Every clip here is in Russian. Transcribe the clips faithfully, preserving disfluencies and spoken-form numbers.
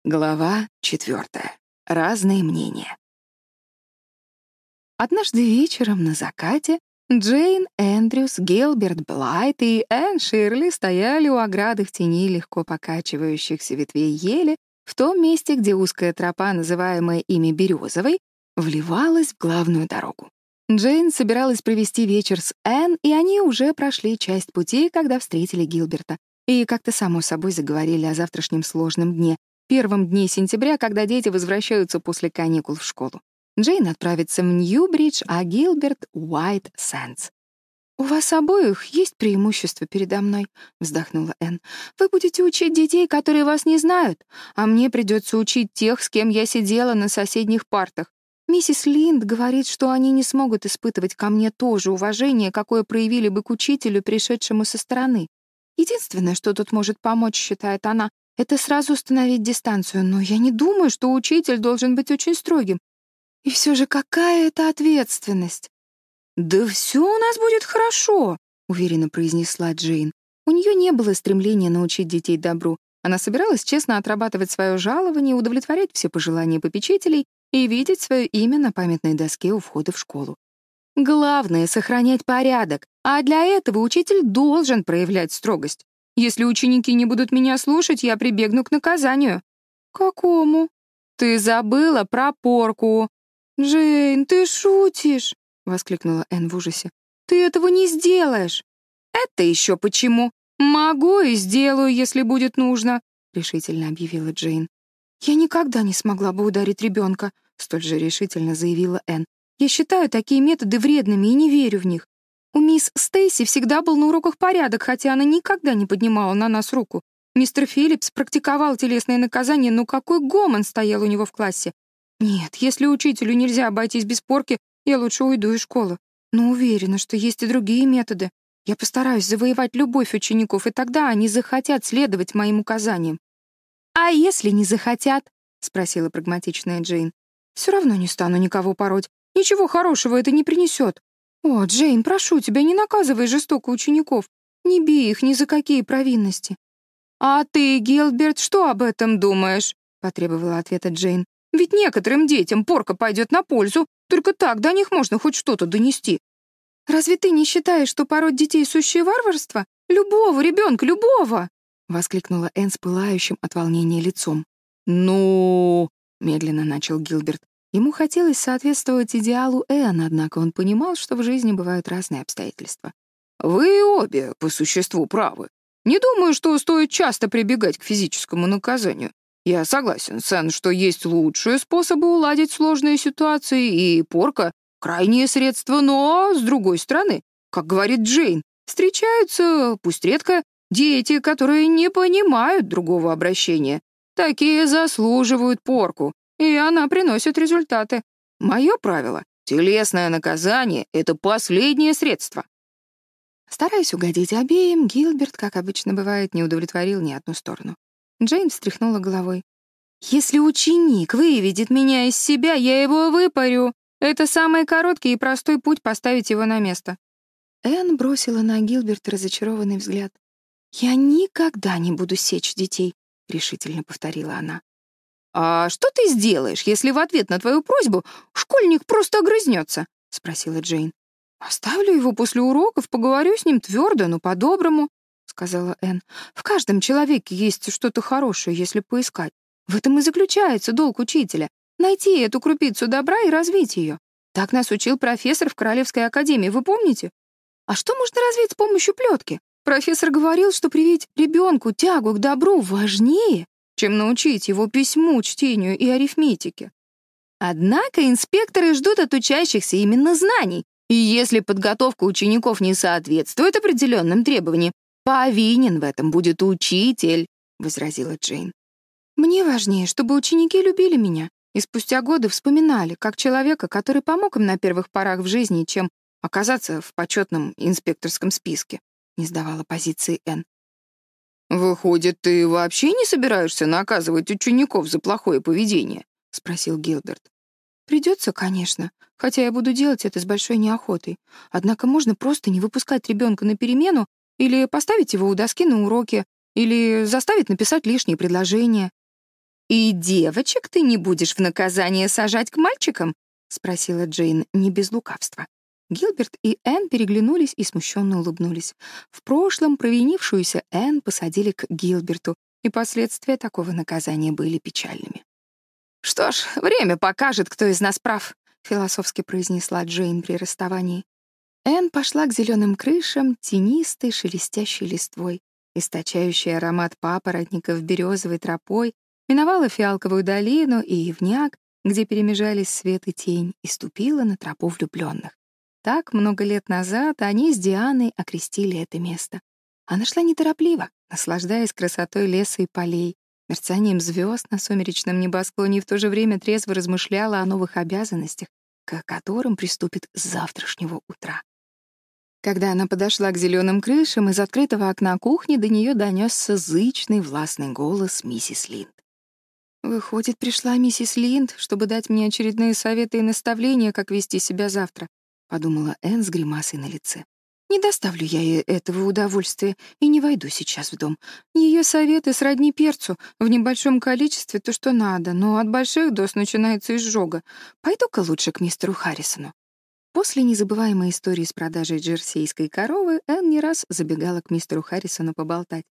Глава четвертая. Разные мнения. Однажды вечером на закате Джейн Эндрюс, Гилберт Блайт и Энн Ширли стояли у ограды в тени легко покачивающихся ветвей ели в том месте, где узкая тропа, называемая ими Березовой, вливалась в главную дорогу. Джейн собиралась провести вечер с Энн, и они уже прошли часть пути, когда встретили Гилберта, и как-то само собой заговорили о завтрашнем сложном дне, первом дне сентября, когда дети возвращаются после каникул в школу. Джейн отправится в Ньюбридж, а Гилберт — Уайт Сэндс. «У вас обоих есть преимущество передо мной», — вздохнула Энн. «Вы будете учить детей, которые вас не знают, а мне придется учить тех, с кем я сидела на соседних партах. Миссис Линд говорит, что они не смогут испытывать ко мне то же уважение, какое проявили бы к учителю, пришедшему со стороны. Единственное, что тут может помочь, считает она, это сразу установить дистанцию, но я не думаю, что учитель должен быть очень строгим. И все же какая это ответственность? «Да все у нас будет хорошо», — уверенно произнесла Джейн. У нее не было стремления научить детей добру. Она собиралась честно отрабатывать свое жалование, удовлетворять все пожелания попечителей и видеть свое имя на памятной доске у входа в школу. Главное — сохранять порядок, а для этого учитель должен проявлять строгость. Если ученики не будут меня слушать, я прибегну к наказанию. Какому? Ты забыла про порку. Джейн, ты шутишь, воскликнула Энн в ужасе. Ты этого не сделаешь. Это еще почему? Могу и сделаю, если будет нужно, решительно объявила Джейн. Я никогда не смогла бы ударить ребенка, столь же решительно заявила Энн. Я считаю такие методы вредными и не верю в них. У мисс Стейси всегда был на уроках порядок, хотя она никогда не поднимала на нас руку. Мистер Филлипс практиковал телесные наказания, но какой гомон стоял у него в классе. Нет, если учителю нельзя обойтись без порки, я лучше уйду из школы. Но уверена, что есть и другие методы. Я постараюсь завоевать любовь учеников, и тогда они захотят следовать моим указаниям. «А если не захотят?» — спросила прагматичная Джейн. «Все равно не стану никого пороть. Ничего хорошего это не принесет. «О, Джейн, прошу тебя, не наказывай жестоко учеников. Не бей их ни за какие провинности». «А ты, Гилберт, что об этом думаешь?» — потребовала ответа Джейн. «Ведь некоторым детям порка пойдет на пользу. Только так до них можно хоть что-то донести». «Разве ты не считаешь, что пороть детей — сущее варварство? Любого ребенка, любого!» — воскликнула Энн с пылающим от волнения лицом. «Ну...» — медленно начал Гилберт. Ему хотелось соответствовать идеалу Энн, однако он понимал, что в жизни бывают разные обстоятельства. «Вы обе по существу правы. Не думаю, что стоит часто прибегать к физическому наказанию. Я согласен с Энн, что есть лучшие способы уладить сложные ситуации, и порка — крайнее средство, но, с другой стороны, как говорит Джейн, встречаются, пусть редко, дети, которые не понимают другого обращения. Такие заслуживают порку. И она приносит результаты. Мое правило — телесное наказание — это последнее средство». Стараясь угодить обеим, Гилберт, как обычно бывает, не удовлетворил ни одну сторону. Джейн встряхнула головой. «Если ученик выведет меня из себя, я его выпарю. Это самый короткий и простой путь поставить его на место». Энн бросила на Гилберта разочарованный взгляд. «Я никогда не буду сечь детей», — решительно повторила она. «А что ты сделаешь, если в ответ на твою просьбу школьник просто огрызнется?» — спросила Джейн. «Оставлю его после уроков, поговорю с ним твердо, но по-доброму», — сказала Энн. «В каждом человеке есть что-то хорошее, если поискать. В этом и заключается долг учителя — найти эту крупицу добра и развить ее. Так нас учил профессор в Королевской академии, вы помните? А что можно развить с помощью плетки? Профессор говорил, что привить ребенку тягу к добру важнее, чем научить его письму, чтению и арифметике. Однако инспекторы ждут от учащихся именно знаний, и если подготовка учеников не соответствует определенным требованиям, повинен в этом будет учитель», — возразила Джейн. «Мне важнее, чтобы ученики любили меня и спустя годы вспоминали, как человека, который помог им на первых порах в жизни, чем оказаться в почетном инспекторском списке», — не сдавала позиции Энн. «Выходит, ты вообще не собираешься наказывать учеников за плохое поведение?» — спросил Гилберт. «Придется, конечно, хотя я буду делать это с большой неохотой. Однако можно просто не выпускать ребенка на перемену или поставить его у доски на уроке, или заставить написать лишние предложения». «И девочек ты не будешь в наказание сажать к мальчикам?» — спросила Джейн не без лукавства. Гилберт и Энн переглянулись и смущенно улыбнулись. В прошлом провинившуюся Энн посадили к Гилберту, и последствия такого наказания были печальными. «Что ж, время покажет, кто из нас прав», — философски произнесла Джейн при расставании. Энн пошла к зеленым крышам, тенистой, шелестящей листвой, источающей аромат папоротников березовой тропой, миновала фиалковую долину и ивняк, где перемежались свет и тень, и ступила на тропу влюбленных. Так много лет назад они с Дианой окрестили это место. Она шла неторопливо, наслаждаясь красотой леса и полей, мерцанием звезд на сумеречном небосклоне, и в то же время трезво размышляла о новых обязанностях, к которым приступит с завтрашнего утра. Когда она подошла к зеленым крышам, из открытого окна кухни до нее донесся зычный властный голос миссис Линд. «Выходит, пришла миссис Линд, чтобы дать мне очередные советы и наставления, как вести себя завтра», — подумала Энн с гримасой на лице. «Не доставлю я ей этого удовольствия и не войду сейчас в дом. Ее советы сродни перцу, в небольшом количестве то, что надо, но от больших доз начинается изжога. Пойду-ка лучше к мистеру Харрисону». После незабываемой истории с продажей джерсийской коровы Энн не раз забегала к мистеру Харрисону поболтать.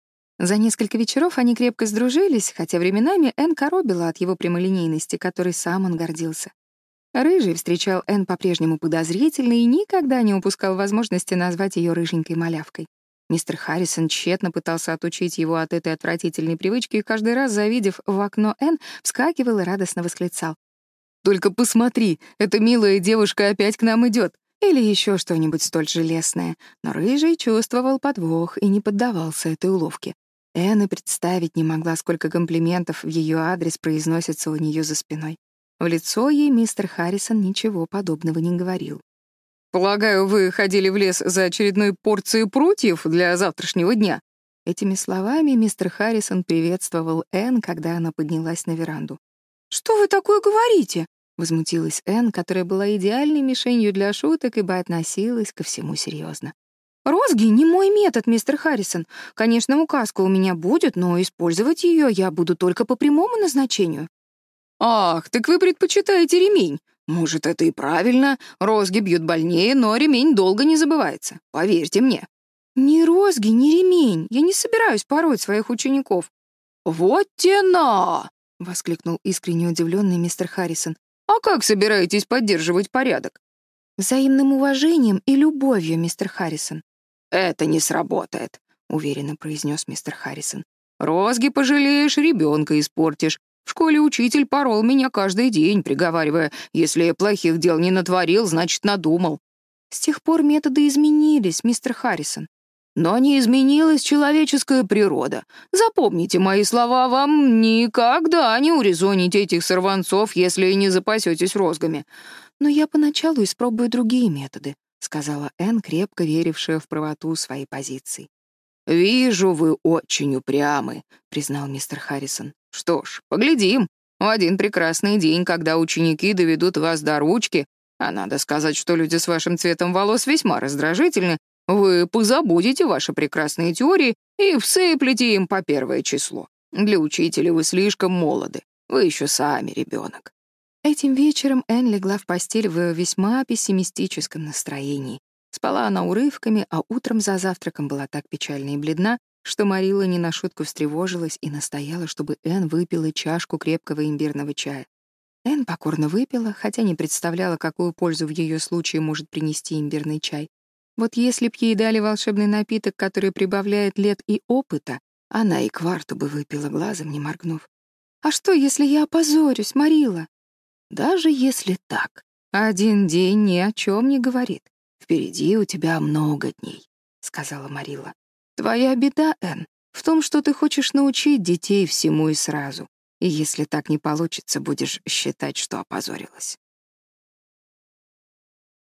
За несколько вечеров они крепко сдружились, хотя временами Энн коробила от его прямолинейности, которой сам он гордился. Рыжий встречал Энн по-прежнему подозрительно и никогда не упускал возможности назвать ее рыженькой малявкой. Мистер Харрисон тщетно пытался отучить его от этой отвратительной привычки и каждый раз, завидев в окно Энн, вскакивал и радостно восклицал: «Только посмотри, эта милая девушка опять к нам идет!» Или еще что-нибудь столь же лестное. Но Рыжий чувствовал подвох и не поддавался этой уловке. Энн и представить не могла, сколько комплиментов в ее адрес произносится у нее за спиной. В лицо ей мистер Харрисон ничего подобного не говорил. «Полагаю, вы ходили в лес за очередной порцией прутьев для завтрашнего дня?» Этими словами мистер Харрисон приветствовал Энн, когда она поднялась на веранду. «Что вы такое говорите?» — возмутилась Энн, которая была идеальной мишенью для шуток, ибо относилась ко всему серьезно. «Розги — не мой метод, мистер Харрисон. Конечно, указка у меня будет, но использовать ее я буду только по прямому назначению». «Ах, так вы предпочитаете ремень. Может, это и правильно. Розги бьют больнее, но ремень долго не забывается. Поверьте мне». «Ни розги, ни ремень. Я не собираюсь пороть своих учеников». «Вот тена!» — воскликнул искренне удивленный мистер Харрисон. «А как собираетесь поддерживать порядок?» «Взаимным уважением и любовью, мистер Харрисон». «Это не сработает», — уверенно произнес мистер Харрисон. «Розги пожалеешь, ребенка испортишь. В школе учитель порол меня каждый день, приговаривая: если я плохих дел не натворил, значит, надумал». «С тех пор методы изменились, мистер Харрисон». «Но не изменилась человеческая природа. Запомните мои слова, вам никогда не урезоните этих сорванцов, если не запасетесь розгами». «Но я поначалу испробую другие методы», — сказала Энн, крепко верившая в правоту своей позиции. «Вижу, вы очень упрямы», — признал мистер Харрисон. «Что ж, поглядим. В один прекрасный день, когда ученики доведут вас до ручки, а надо сказать, что люди с вашим цветом волос весьма раздражительны, вы позабудете ваши прекрасные теории и всыплете им по первое число. Для учителя вы слишком молоды. Вы еще сами ребенок». Этим вечером Энн легла в постель в весьма пессимистическом настроении. Спала она урывками, а утром за завтраком была так печальна и бледна, что Марила не на шутку встревожилась и настояла, чтобы Энн выпила чашку крепкого имбирного чая. Энн покорно выпила, хотя не представляла, какую пользу в ее случае может принести имбирный чай. Вот если б ей дали волшебный напиток, который прибавляет лет и опыта, она и кварту бы выпила, глазом не моргнув. «А что, если я опозорюсь, Марила?» «Даже если так, один день ни о чем не говорит. Впереди у тебя много дней», — сказала Марила. «Твоя беда, Энн, в том, что ты хочешь научить детей всему и сразу. И если так не получится, будешь считать, что опозорилась».